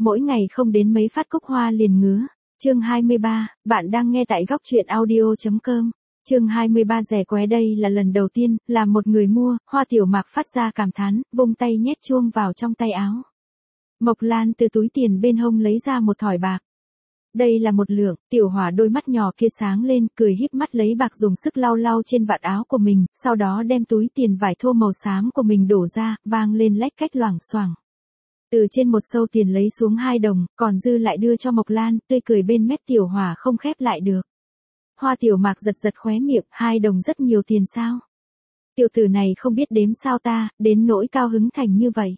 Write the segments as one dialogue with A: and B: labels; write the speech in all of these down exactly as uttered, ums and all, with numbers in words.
A: mỗi ngày không đến mấy phát cúc hoa liền ngứa. Chương hai mươi ba, bạn đang nghe tại góc truyện audio chấm com. Chương hai mươi ba rẻ qué đây là lần đầu tiên, là một người mua, Hoa Tiểu Mạc phát ra cảm thán, vung tay nhét chuông vào trong tay áo. Mộc Lan từ túi tiền bên hông lấy ra một thỏi bạc. Đây là một lượng, Tiểu Hỏa đôi mắt nhỏ kia sáng lên, cười híp mắt lấy bạc dùng sức lau lau trên vạt áo của mình, sau đó đem túi tiền vải thô màu xám của mình đổ ra, vang lên lách cách loảng xoảng. Từ trên một sâu tiền lấy xuống hai đồng, còn dư lại đưa cho Mộc Lan, tươi cười bên mép Tiểu Hỏa không khép lại được. Hoa Tiểu Mạc giật giật khóe miệng, hai đồng rất nhiều tiền sao? Tiểu tử này không biết đếm sao ta, đến nỗi cao hứng thành như vậy.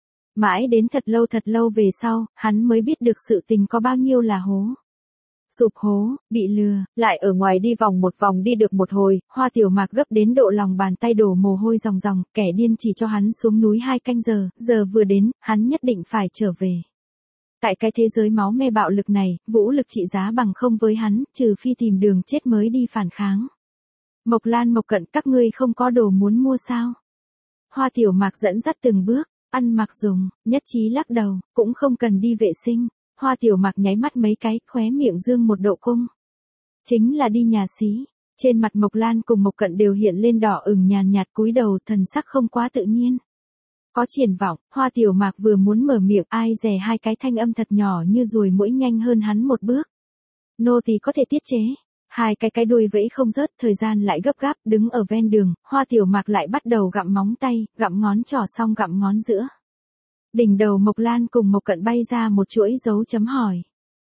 A: Mãi đến thật lâu thật lâu về sau, hắn mới biết được sự tình có bao nhiêu là hố. Sụp hố, bị lừa, lại ở ngoài đi vòng một vòng đi được một hồi, Hoa Tiểu Mạc gấp đến độ lòng bàn tay đổ mồ hôi ròng ròng, kẻ điên chỉ cho hắn xuống núi hai canh giờ, giờ vừa đến, hắn nhất định phải trở về. Tại cái thế giới máu me bạo lực này, vũ lực trị giá bằng không với hắn, trừ phi tìm đường chết mới đi phản kháng. Mộc Lan Mộc Cận, các ngươi không có đồ muốn mua sao? Hoa Tiểu Mạc dẫn dắt từng bước, ăn mặc dùng, nhất trí lắc đầu, cũng không cần đi vệ sinh. Hoa Tiểu Mạc nháy mắt mấy cái, khóe miệng dương một độ cung. Chính là đi nhà xí. Trên mặt Mộc Lan cùng Mộc Cận đều hiện lên đỏ ửng nhàn nhạt, cúi đầu, thần sắc không quá tự nhiên. Có triển vọng, Hoa Tiểu Mạc vừa muốn mở miệng, ai dè hai cái thanh âm thật nhỏ như ruồi muỗi nhanh hơn hắn một bước. Nô tỳ có thể tiết chế. Hai cái cái đuôi vẫy không rớt, thời gian lại gấp gáp, đứng ở ven đường, Hoa Tiểu Mạc lại bắt đầu gặm móng tay, gặm ngón trỏ xong gặm ngón giữa. Đỉnh đầu Mộc Lan cùng Mộc Cận bay ra một chuỗi dấu chấm hỏi.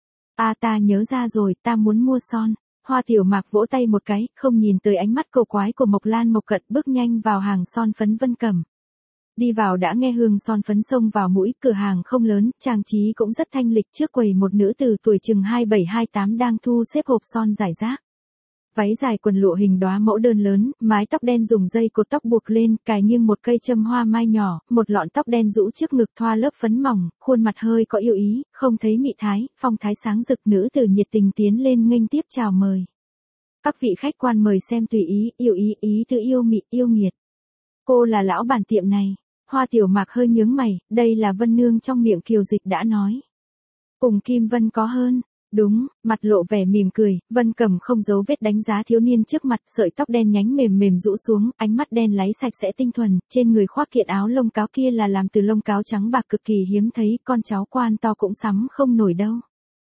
A: À ta nhớ ra rồi, ta muốn mua son. Hoa Tiểu Mạc vỗ tay một cái, không nhìn tới ánh mắt cầu quái của Mộc Lan Mộc Cận, bước nhanh vào hàng son phấn Vân Cẩm. Đi vào đã nghe hương son phấn xông vào mũi, cửa hàng không lớn, trang trí cũng rất thanh lịch, trước quầy một nữ từ tuổi chừng hai bảy hai tám đang thu xếp hộp son rải rác. Váy dài quần lụa hình đóa mẫu đơn lớn, mái tóc đen dùng dây cột tóc buộc lên, cài nghiêng một cây châm hoa mai nhỏ, một lọn tóc đen rũ trước ngực thoa lớp phấn mỏng, khuôn mặt hơi có yêu ý, không thấy mị thái, phong thái sáng rực, nữ từ nhiệt tình tiến lên nghênh tiếp chào mời. Các vị khách quan mời xem tùy ý, yêu ý, ý từ yêu mị, yêu nghiệt. Cô là lão bản tiệm này. Hoa Tiểu Mạc hơi nhướng mày, đây là Vân Nương trong miệng Kiều Dịch đã nói. Cùng Kim Vân có hơn. Đúng, mặt lộ vẻ mỉm cười, Vân Cẩm không giấu vết đánh giá thiếu niên trước mặt, sợi tóc đen nhánh mềm mềm rũ xuống, ánh mắt đen láy sạch sẽ tinh thuần, trên người khoác kiện áo lông cáo kia là làm từ lông cáo trắng bạc cực kỳ hiếm thấy, con cháu quan to cũng sắm không nổi đâu.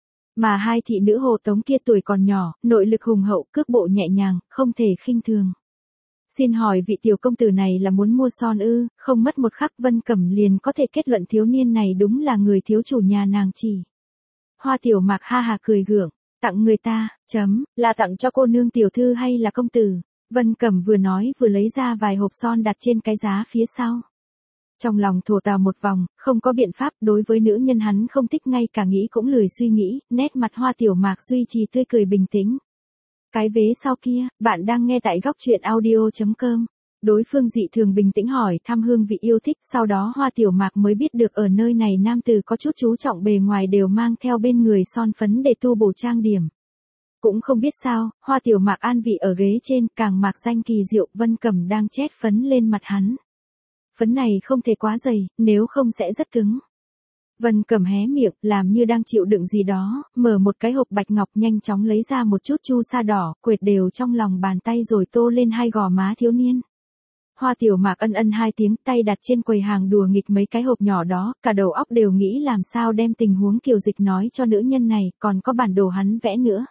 A: Mà hai thị nữ hộ tống kia tuổi còn nhỏ, nội lực hùng hậu, cước bộ nhẹ nhàng, không thể khinh thường. Xin hỏi vị tiểu công tử này là muốn mua son ư? Không mất một khắc Vân Cẩm liền có thể kết luận thiếu niên này đúng là người thiếu chủ nhà nàng chỉ. Hoa Tiểu Mạc ha hà cười gượng, tặng người ta, chấm, là tặng cho cô nương tiểu thư hay là công tử? Vân Cẩm vừa nói vừa lấy ra vài hộp son đặt trên cái giá phía sau. Trong lòng thổ tào một vòng, không có biện pháp, đối với nữ nhân hắn không thích ngay cả nghĩ cũng lười suy nghĩ, nét mặt Hoa Tiểu Mạc duy trì tươi cười bình tĩnh. Cái vế sau kia, bạn đang nghe tại góc truyện audio chấm com. Đối phương dị thường bình tĩnh hỏi thăm hương vị yêu thích, sau đó Hoa Tiểu Mạc mới biết được ở nơi này nam tử có chút chú trọng bề ngoài đều mang theo bên người son phấn để tu bổ trang điểm. Cũng không biết sao, Hoa Tiểu Mạc an vị ở ghế trên, càng mạc danh kỳ diệu, Vân Cẩm đang chét phấn lên mặt hắn. Phấn này không thể quá dày, nếu không sẽ rất cứng. Vân Cẩm hé miệng, làm như đang chịu đựng gì đó, mở một cái hộp bạch ngọc nhanh chóng lấy ra một chút chu sa đỏ, quệt đều trong lòng bàn tay rồi tô lên hai gò má thiếu niên. Hoa Tiểu Mạc ân ân hai tiếng, tay đặt trên quầy hàng đùa nghịch mấy cái hộp nhỏ đó, cả đầu óc đều nghĩ làm sao đem tình huống Kiều Dịch nói cho nữ nhân này, còn có bản đồ hắn vẽ nữa.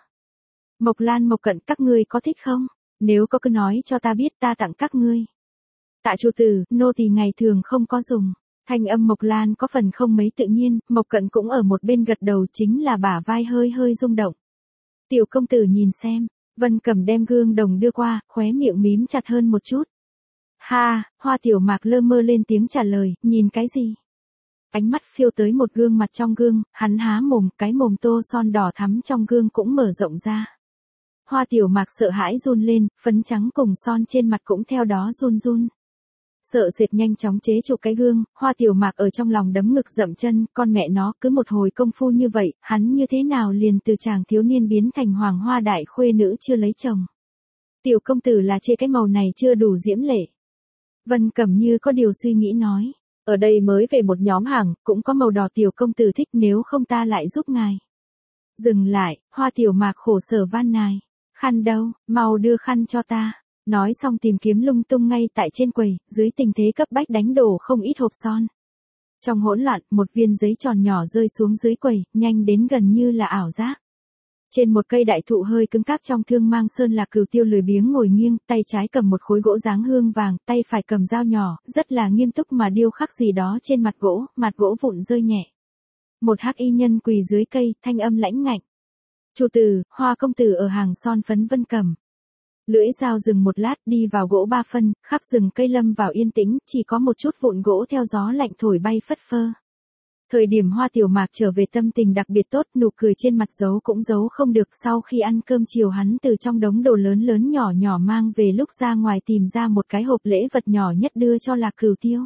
A: Mộc Lan Mộc Cận, các ngươi có thích không? Nếu có cứ nói cho ta biết, ta tặng các ngươi. Tạ chủ tử, nô tỳ ngày thường không có dùng. Thanh âm Mộc Lan có phần không mấy tự nhiên, Mộc Cận cũng ở một bên gật đầu, chính là bả vai hơi hơi rung động. Tiểu công tử nhìn xem, Vân Cẩm đem gương đồng đưa qua, khóe miệng mím chặt hơn một chút. Ha, Hoa Tiểu Mạc lơ mơ lên tiếng trả lời, nhìn cái gì? Ánh mắt phiêu tới một gương mặt trong gương, hắn há mồm, cái mồm tô son đỏ thắm trong gương cũng mở rộng ra. Hoa Tiểu Mạc sợ hãi run lên, phấn trắng cùng son trên mặt cũng theo đó run run. Sợ sệt nhanh chóng chế trụ cái gương, Hoa Tiểu Mạc ở trong lòng đấm ngực dậm chân, con mẹ nó, cứ một hồi công phu như vậy, hắn như thế nào liền từ chàng thiếu niên biến thành hoàng hoa đại khuê nữ chưa lấy chồng. Tiểu công tử là chê cái màu này chưa đủ diễm lệ. Vân Cẩm như có điều suy nghĩ nói, Ở đây mới về một nhóm hàng, cũng có màu đỏ tiểu công tử thích, nếu không ta lại giúp ngài. Dừng lại, Hoa Tiểu Mạc khổ sở van nài. Khăn đâu, mau đưa khăn cho ta. Nói xong tìm kiếm lung tung ngay tại trên quầy, dưới tình thế cấp bách đánh đổ không ít hộp son. Trong hỗn loạn, một viên giấy tròn nhỏ rơi xuống dưới quầy, nhanh đến gần như là ảo giác. Trên một cây đại thụ hơi cứng cáp trong thương mang sơn là Cửu Tiêu lười biếng ngồi nghiêng, tay trái cầm một khối gỗ dáng hương vàng, tay phải cầm dao nhỏ, rất là nghiêm túc mà điêu khắc gì đó trên mặt gỗ, mặt gỗ vụn rơi nhẹ. Một hắc y nhân quỳ dưới cây, thanh âm lãnh ngạnh. Chủ tử, Hoa công tử ở hàng son phấn Vân Cẩm. Lưỡi dao dừng một lát, đi vào gỗ ba phân, khắp rừng cây lâm vào yên tĩnh, chỉ có một chút vụn gỗ theo gió lạnh thổi bay phất phơ. Thời điểm Hoa Tiểu Mạc trở về tâm tình đặc biệt tốt, nụ cười trên mặt giấu cũng giấu không được. Sau khi ăn cơm chiều hắn từ trong đống đồ lớn lớn nhỏ nhỏ mang về, lúc ra ngoài tìm ra một cái hộp lễ vật nhỏ nhất đưa cho Lạc Cửu Tiêu.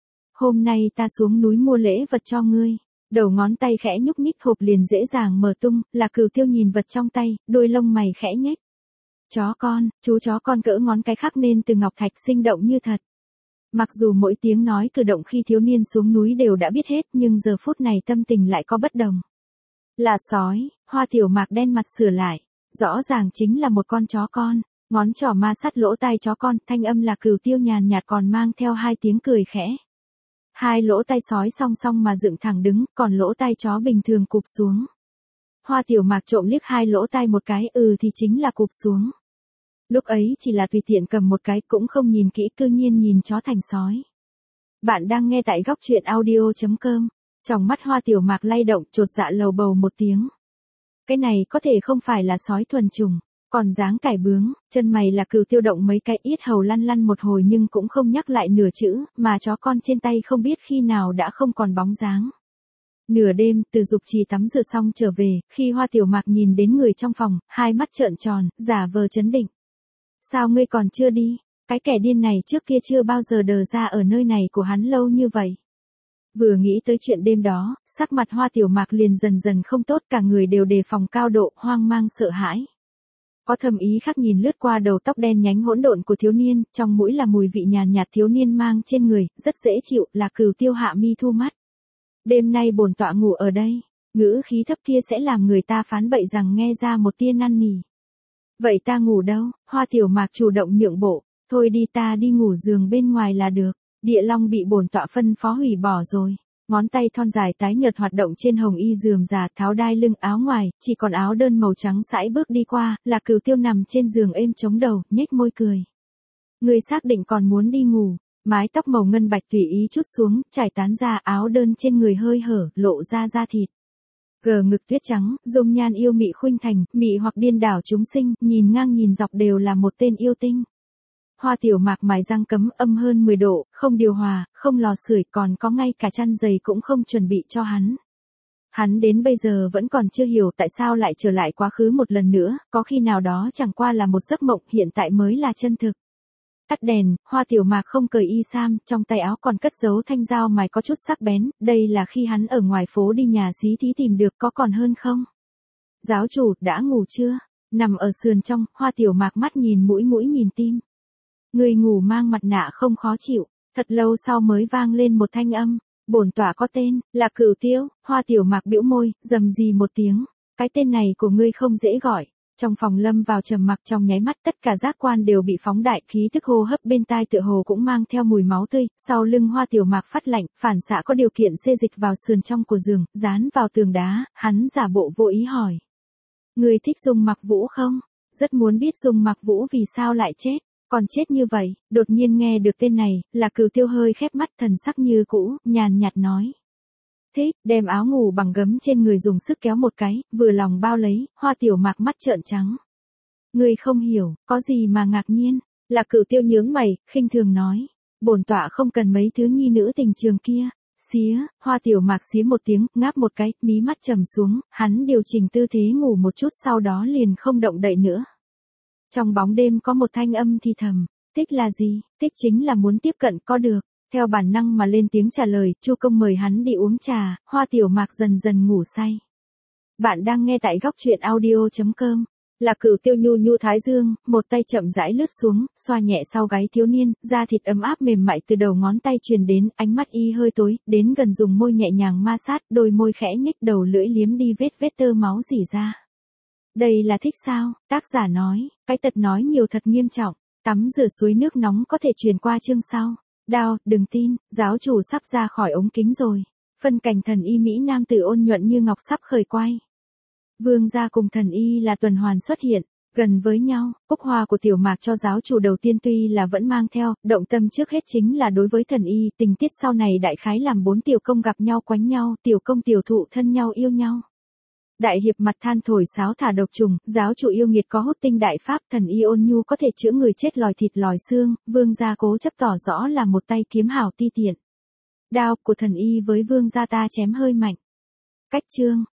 A: Hôm nay ta xuống núi mua lễ vật cho ngươi. Đầu ngón tay khẽ nhúc nhích, hộp liền dễ dàng mở tung. Lạc Cửu Tiêu nhìn vật trong tay, đôi lông mày khẽ nhếch. Chó con, chú chó con cỡ ngón cái khắc nên từ ngọc thạch, sinh động như thật. Mặc dù mỗi tiếng nói cử động khi thiếu niên xuống núi đều đã biết hết, nhưng giờ phút này tâm tình lại có bất đồng. Là sói, Hoa Tiểu Mạc đen mặt sửa lại. Rõ ràng chính là một con chó con. Ngón trỏ ma sát lỗ tai chó con, thanh âm là Cửu Tiêu nhàn nhạt còn mang theo hai tiếng cười khẽ. Hai lỗ tai sói song song mà dựng thẳng đứng, còn lỗ tai chó bình thường cụp xuống. Hoa Tiểu Mạc trộm liếc hai lỗ tai một cái, ừ thì chính là cụp xuống. Lúc ấy chỉ là tùy tiện cầm một cái, cũng không nhìn kỹ, cư nhiên nhìn chó thành sói. Bạn đang nghe tại góc truyện audio chấm com. Trong mắt Hoa Tiểu Mạc lay động, chột dạ lầu bầu một tiếng. Cái này có thể không phải là sói thuần chủng, còn dáng cải bướng, chân mày là Cửu Tiêu động mấy cái, yết hầu lăn lăn một hồi nhưng cũng không nhắc lại nửa chữ, mà chó con trên tay không biết khi nào đã không còn bóng dáng. Nửa đêm, từ dục trì tắm rửa xong trở về, khi Hoa Tiểu Mạc nhìn đến người trong phòng, hai mắt trợn tròn, giả vờ chấn định. Sao ngươi còn chưa đi? Cái kẻ điên này trước kia chưa bao giờ đờ ra ở nơi này của hắn lâu như vậy. Vừa nghĩ tới chuyện đêm đó, sắc mặt Hoa Tiểu Mạc liền dần dần không tốt, cả người đều đề phòng cao độ, hoang mang sợ hãi. Có thầm ý khác nhìn lướt qua đầu tóc đen nhánh hỗn độn của thiếu niên, trong mũi là mùi vị nhàn nhạt thiếu niên mang trên người, rất dễ chịu, là Cửu Tiêu hạ mi thu mắt. Đêm nay bổn tọa ngủ ở đây, ngữ khí thấp kia sẽ làm người ta phán bậy rằng nghe ra một tia năn nỉ. Vậy ta ngủ đâu? Hoa Tiểu Mạc chủ động nhượng bộ, thôi đi, ta đi ngủ giường bên ngoài là được. Địa long bị bổn tọa phân phó hủy bỏ rồi. Ngón tay thon dài tái nhợt hoạt động trên hồng y rườm rà, tháo đai lưng áo ngoài, chỉ còn áo đơn màu trắng sải bước đi qua, là Cửu Tiêu nằm trên giường êm chống đầu, nhếch môi cười. Người xác định còn muốn đi ngủ? Mái tóc màu ngân bạch tùy ý chút xuống, trải tán ra, áo đơn trên người hơi hở, lộ ra da thịt. Gờ ngực tuyết trắng, dung nhan yêu mị khuynh thành, mị hoặc điên đảo chúng sinh, nhìn ngang nhìn dọc đều là một tên yêu tinh. Hoa Tiểu Mạc mài răng cấm, âm hơn mười độ, không điều hòa, không lò sưởi, còn có ngay cả chăn giày cũng không chuẩn bị cho hắn. Hắn đến bây giờ vẫn còn chưa hiểu tại sao lại trở lại quá khứ một lần nữa, có khi nào đó chẳng qua là một giấc mộng, hiện tại mới là chân thực. Tắt đèn, Hoa Tiểu Mạc không cởi y sam, trong tay áo còn cất giấu thanh dao mài có chút sắc bén, đây là khi hắn ở ngoài phố đi nhà xí thí tìm được, có còn hơn không? Giáo chủ, đã ngủ chưa? Nằm ở sườn trong, Hoa Tiểu Mạc mắt nhìn mũi mũi nhìn tim. Người ngủ mang mặt nạ không khó chịu, thật lâu sau mới vang lên một thanh âm, bổn tọa có tên, là Cửu Tiêu. Hoa Tiểu Mạc bĩu môi, rầm rì một tiếng, cái tên này của ngươi không dễ gọi. Trong phòng lâm vào trầm mặc, trong nháy mắt tất cả giác quan đều bị phóng đại, khí thức hô hấp bên tai tựa hồ cũng mang theo mùi máu tươi, sau lưng Hoa Tiểu Mạc phát lạnh, phản xạ có điều kiện xê dịch vào sườn trong của giường, dán vào tường đá, hắn giả bộ vô ý hỏi. Người thích Dung Mặc Vũ không? Rất muốn biết Dung Mặc Vũ vì sao lại chết, còn chết như vậy. Đột nhiên nghe được tên này, là Cửu Tiêu hơi khép mắt, thần sắc như cũ, nhàn nhạt nói. Thích, đem áo ngủ bằng gấm trên người dùng sức kéo một cái, vừa lòng bao lấy, Hoa Tiểu Mạc mắt trợn trắng. Người không hiểu, có gì mà ngạc nhiên, là Cửu Tiêu nhướng mày, khinh thường nói. Bổn tọa không cần mấy thứ nhi nữ tình trường kia. Xía, Hoa Tiểu Mạc xía một tiếng, ngáp một cái, mí mắt trầm xuống, hắn điều chỉnh tư thế ngủ một chút sau đó liền không động đậy nữa. Trong bóng đêm có một thanh âm thì thầm, thích là gì? Thích chính là muốn tiếp cận, có được. Theo bản năng mà lên tiếng trả lời, Chu công mời hắn đi uống trà, Hoa Tiểu Mạc dần dần ngủ say. Bạn đang nghe tại góc truyện audio chấm com. Là Cửu Tiêu nhu nhu thái dương, một tay chậm rãi lướt xuống, xoa nhẹ sau gáy thiếu niên, da thịt ấm áp mềm mại từ đầu ngón tay truyền đến, ánh mắt y hơi tối, đến gần dùng môi nhẹ nhàng ma sát, đôi môi khẽ nhếch, đầu lưỡi liếm đi vết vết tơ máu rỉ ra. Đây là thích sao? Tác giả nói, cái tật nói nhiều thật nghiêm trọng, tắm rửa suối nước nóng có thể truyền qua chương sau. Đao, đừng tin, giáo chủ sắp ra khỏi ống kính rồi. Phân cảnh thần y Mỹ nam tử ôn nhuận như ngọc sắp khởi quay. Vương gia cùng thần y là tuần hoàn xuất hiện, gần với nhau, cúc hoa của tiểu mạc cho giáo chủ đầu tiên tuy là vẫn mang theo, động tâm trước hết chính là đối với thần y, tình tiết sau này đại khái làm bốn tiểu công gặp nhau quánh nhau, tiểu công tiểu thụ thân nhau yêu nhau. Đại hiệp mặt than thổi sáo thả độc trùng, giáo chủ yêu nghiệt có hút tinh đại pháp, thần y ôn nhu có thể chữa người chết lòi thịt lòi xương, vương gia cố chấp tỏ rõ là một tay kiếm hảo ti tiện. Đao của thần y với vương gia ta chém hơi mạnh. Cách chương